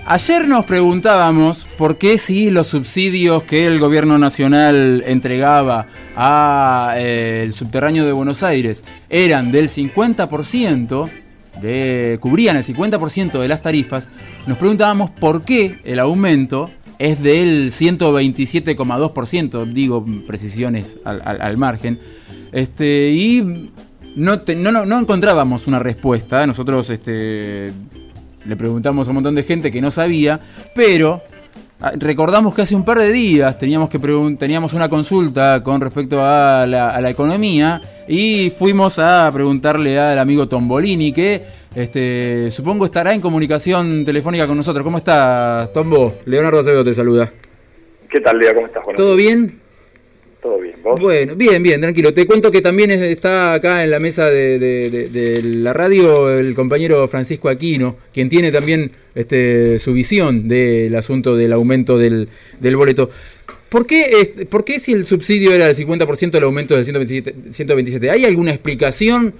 Ayer nos preguntábamos por qué si los subsidios que el gobierno nacional entregaba a el subterráneo de Buenos Aires eran del 50%, cubrían el 50% de las tarifas, nos preguntábamos por qué el aumento es del 127,2%, digo precisiones al margen, y no encontrábamos una respuesta. Nosotros le preguntamos a un montón de gente que no sabía, pero recordamos que hace un par de días teníamos una consulta con respecto a la economía y fuimos a preguntarle al amigo Tombolini, que supongo estará en comunicación telefónica con nosotros. ¿Cómo estás, Tombo? Leonardo Acevedo te saluda. ¿Qué tal, Leo? ¿Cómo estás? ¿Todo bien? Todo bien, ¿vos? Bueno, bien, tranquilo. Te cuento que también está acá en la mesa de la radio el compañero Francisco Aquino, quien tiene también su visión del asunto del aumento del boleto. ¿Por qué si el subsidio era del 50% el aumento del 127? ¿Hay alguna explicación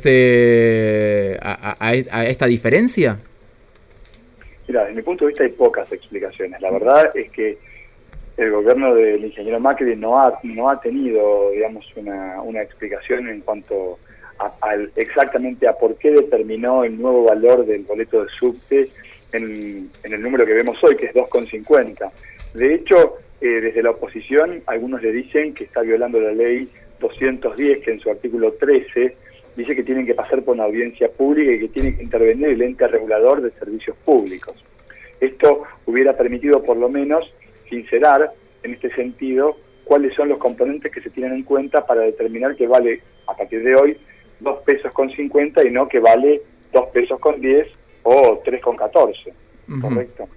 a esta diferencia? Mira, desde mi punto de vista hay pocas explicaciones. La verdad es que el gobierno del ingeniero Macri no ha tenido, digamos, una explicación en cuanto exactamente a por qué determinó el nuevo valor del boleto de subte en el número que vemos hoy, que es 2,50. De hecho, desde la oposición, algunos le dicen que está violando la ley 210, que en su artículo 13 dice que tienen que pasar por una audiencia pública y que tiene que intervenir el ente regulador de servicios públicos. Esto hubiera permitido por lo menos sincerar en este sentido cuáles son los componentes que se tienen en cuenta para determinar que vale a partir de hoy 2 pesos con 50 y no que vale 2 pesos con 10 o 3 con 14. ¿Correcto?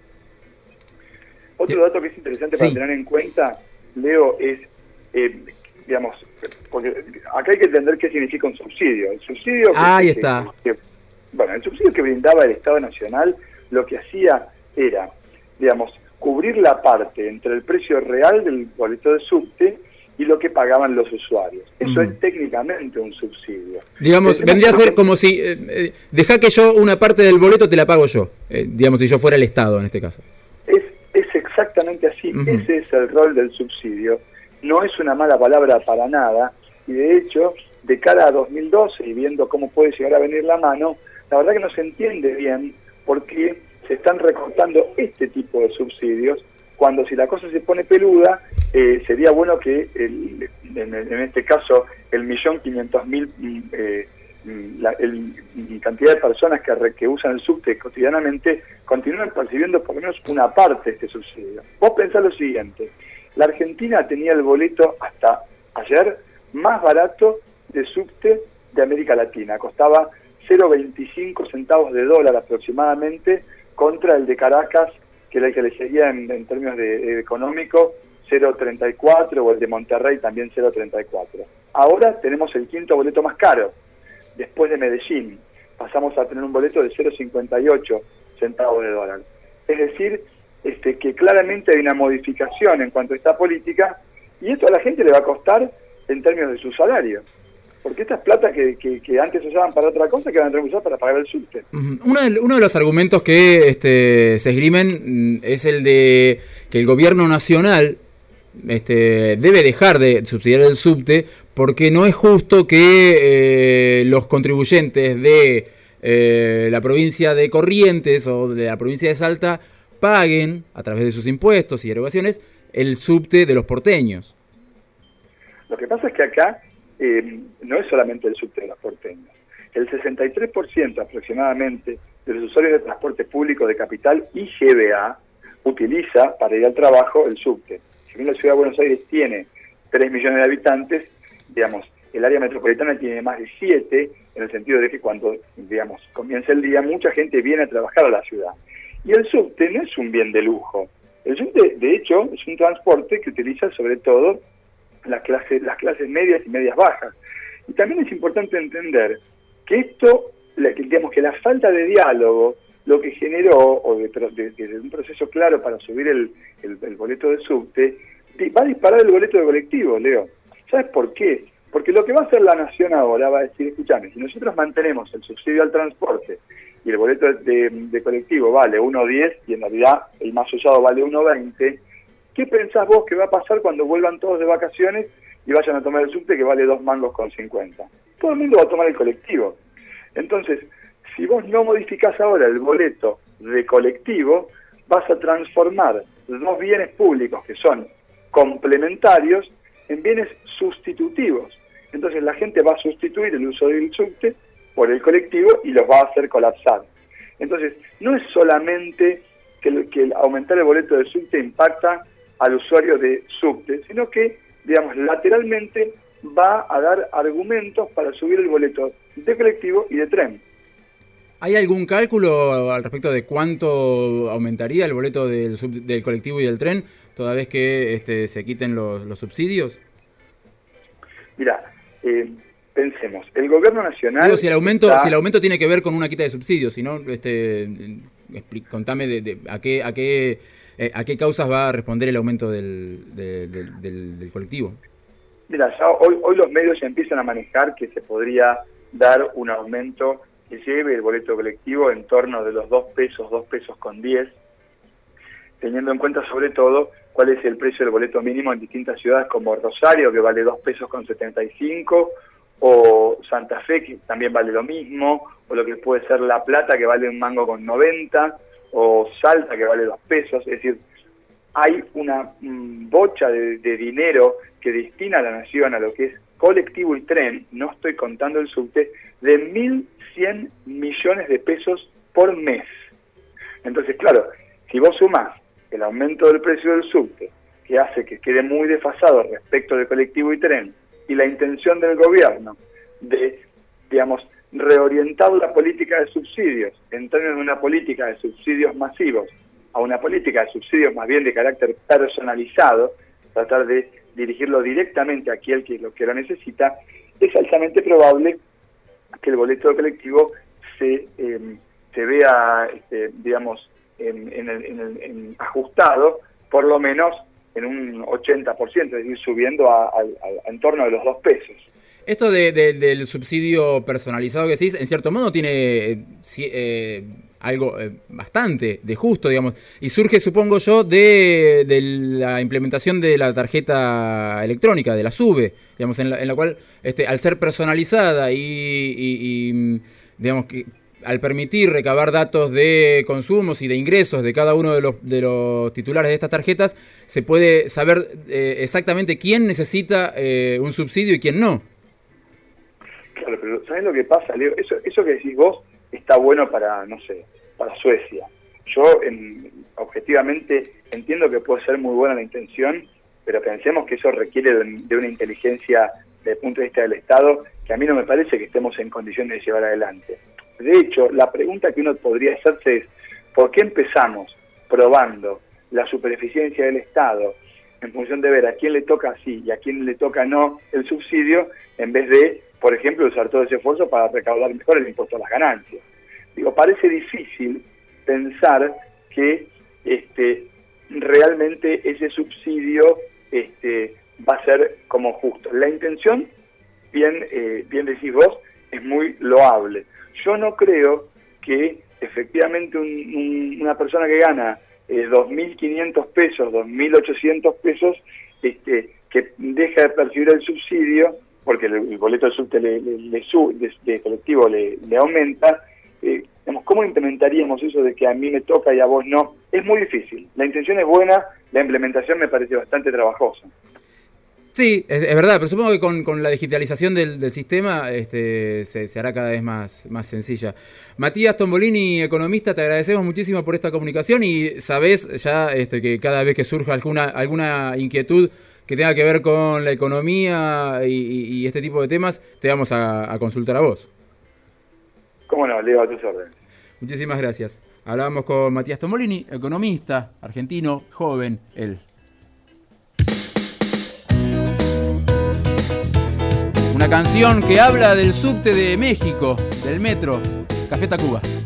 Otro dato que es interesante para tener en cuenta, Leo, es, digamos, porque acá hay que entender qué significa un subsidio. El subsidio ahí está. El subsidio que brindaba el Estado Nacional lo que hacía era, digamos, cubrir la parte entre el precio real del boleto de subte y lo que pagaban los usuarios. Eso es técnicamente un subsidio. Digamos, vendría a ser como si, dejá que yo una parte del boleto te la pago yo, digamos, si yo fuera el Estado en este caso. Es exactamente así, ese es el rol del subsidio. No es una mala palabra para nada, y de hecho, de cara a 2012 y viendo cómo puede llegar a venir la mano, la verdad que no se entiende bien por qué se están recortando este tipo de subsidios, cuando si la cosa se pone peluda, sería bueno que en este caso el 1.500.000 la cantidad de personas que usan el subte cotidianamente continúen percibiendo por lo menos una parte de este subsidio. Vos pensás lo siguiente, la Argentina tenía el boleto hasta ayer más barato de subte de América Latina, costaba 0,25 centavos de dólar aproximadamente, contra el de Caracas, que era el que le seguía en términos de económico, 0,34, o el de Monterrey también 0,34. Ahora tenemos el quinto boleto más caro, después de Medellín. Pasamos a tener un boleto de 0,58 centavos de dólar. Es decir, que claramente hay una modificación en cuanto a esta política, y esto a la gente le va a costar en términos de su salario. Porque estas plata que antes se usaban para otra cosa, que van a tener que usar para pagar el subte. Uno de los argumentos que se esgrimen es el de que el gobierno nacional debe dejar de subsidiar el subte porque no es justo que los contribuyentes de la provincia de Corrientes o de la provincia de Salta paguen, a través de sus impuestos y erogaciones, el subte de los porteños. Lo que pasa es que acá no es solamente el subte de los porteños. El 63% aproximadamente de los usuarios de transporte público de capital y GBA utiliza para ir al trabajo el subte. Si bien la ciudad de Buenos Aires tiene 3 millones de habitantes, digamos, el área metropolitana tiene más de 7, en el sentido de que cuando, digamos, comienza el día, mucha gente viene a trabajar a la ciudad. Y el subte no es un bien de lujo. El subte, de hecho, es un transporte que utiliza sobre todo las clases medias y medias bajas. Y también es importante entender que esto, digamos, que la falta de diálogo, lo que generó, o de un proceso claro para subir el boleto de subte, va a disparar el boleto de colectivo, Leo. ¿Sabes por qué? Porque lo que va a hacer la Nación ahora va a decir, escuchame, si nosotros mantenemos el subsidio al transporte y el boleto de colectivo vale 1.10 y en realidad el más usado vale 1.20, ¿qué pensás vos que va a pasar cuando vuelvan todos de vacaciones y vayan a tomar el subte que vale 2 mangos con 50? Todo el mundo va a tomar el colectivo. Entonces, si vos no modificás ahora el boleto de colectivo, vas a transformar dos bienes públicos que son complementarios en bienes sustitutivos. Entonces la gente va a sustituir el uso del subte por el colectivo y los va a hacer colapsar. Entonces, no es solamente que el aumentar el boleto de subte impacta al usuario de subte, sino que, digamos, lateralmente va a dar argumentos para subir el boleto de colectivo y de tren. ¿Hay algún cálculo al respecto de cuánto aumentaría el boleto del colectivo y del tren toda vez que se quiten los subsidios? Mira, pensemos, el gobierno nacional... Digo, si el aumento tiene que ver con una quita de subsidios, si no, contame a qué causas va a responder el aumento del colectivo. Mira, ya hoy los medios ya empiezan a manejar que se podría dar un aumento que lleve el boleto colectivo en torno de los 2 pesos con 10, teniendo en cuenta sobre todo cuál es el precio del boleto mínimo en distintas ciudades como Rosario, que vale 2 pesos con 75, o Santa Fe, que también vale lo mismo, o lo que puede ser La Plata, que vale 1 mango con 90, o Salta, que vale 2 pesos, es decir, hay una bocha de dinero que destina a la nación a lo que es colectivo y tren, no estoy contando el subte, de 1.100 millones de pesos por mes. Entonces, claro, si vos sumás el aumento del precio del subte, que hace que quede muy desfasado respecto de colectivo y tren, y la intención del gobierno de, digamos, reorientar la política de subsidios en términos de una política de subsidios masivos a una política de subsidios más bien de carácter personalizado, tratar de dirigirlo directamente a aquel que lo necesita, es altamente probable que el boleto colectivo se vea, digamos, ajustado, por lo menos en un 80%, es decir, subiendo en torno de los 2 pesos. Esto del subsidio personalizado que decís, en cierto modo tiene algo bastante de justo, digamos, y surge, supongo yo, de la implementación de la tarjeta electrónica, de la SUBE, digamos, en la cual, al ser personalizada y digamos que al permitir recabar datos de consumos y de ingresos de cada uno de los titulares de estas tarjetas, se puede saber exactamente quién necesita un subsidio y quién no. Claro, pero ¿sabés lo que pasa, Leo? Eso que decís vos está bueno para, no sé, para Suecia. Yo, objetivamente, entiendo que puede ser muy buena la intención, pero pensemos que eso requiere de una inteligencia desde el punto de vista del Estado que a mí no me parece que estemos en condiciones de llevar adelante. De hecho, la pregunta que uno podría hacerse es, ¿por qué empezamos probando la supereficiencia del Estado en función de ver a quién le toca sí y a quién le toca no el subsidio, en vez de, por ejemplo, usar todo ese esfuerzo para recaudar mejor el impuesto a las ganancias? Digo, parece difícil pensar que realmente ese subsidio va a ser como justo. La intención, bien decís vos, es muy loable. Yo no creo que efectivamente una persona que gana 2.500 pesos, 2.800 pesos, que deja de percibir el subsidio, porque el boleto de subte de colectivo le aumenta, ¿cómo implementaríamos eso de que a mí me toca y a vos no? Es muy difícil. La intención es buena, la implementación me parece bastante trabajosa. Sí, es verdad, pero supongo que con la digitalización del sistema se hará cada vez más sencilla. Matías Tombolini, economista, te agradecemos muchísimo por esta comunicación y sabés ya que cada vez que surja alguna inquietud que tenga que ver con la economía y este tipo de temas, te vamos a consultar a vos. ¿Cómo no? Leo, a tus órdenes. Muchísimas gracias. Hablábamos con Matías Tombolini, economista, argentino, joven, él. Una canción que habla del subte de México, del metro, Café Tacuba.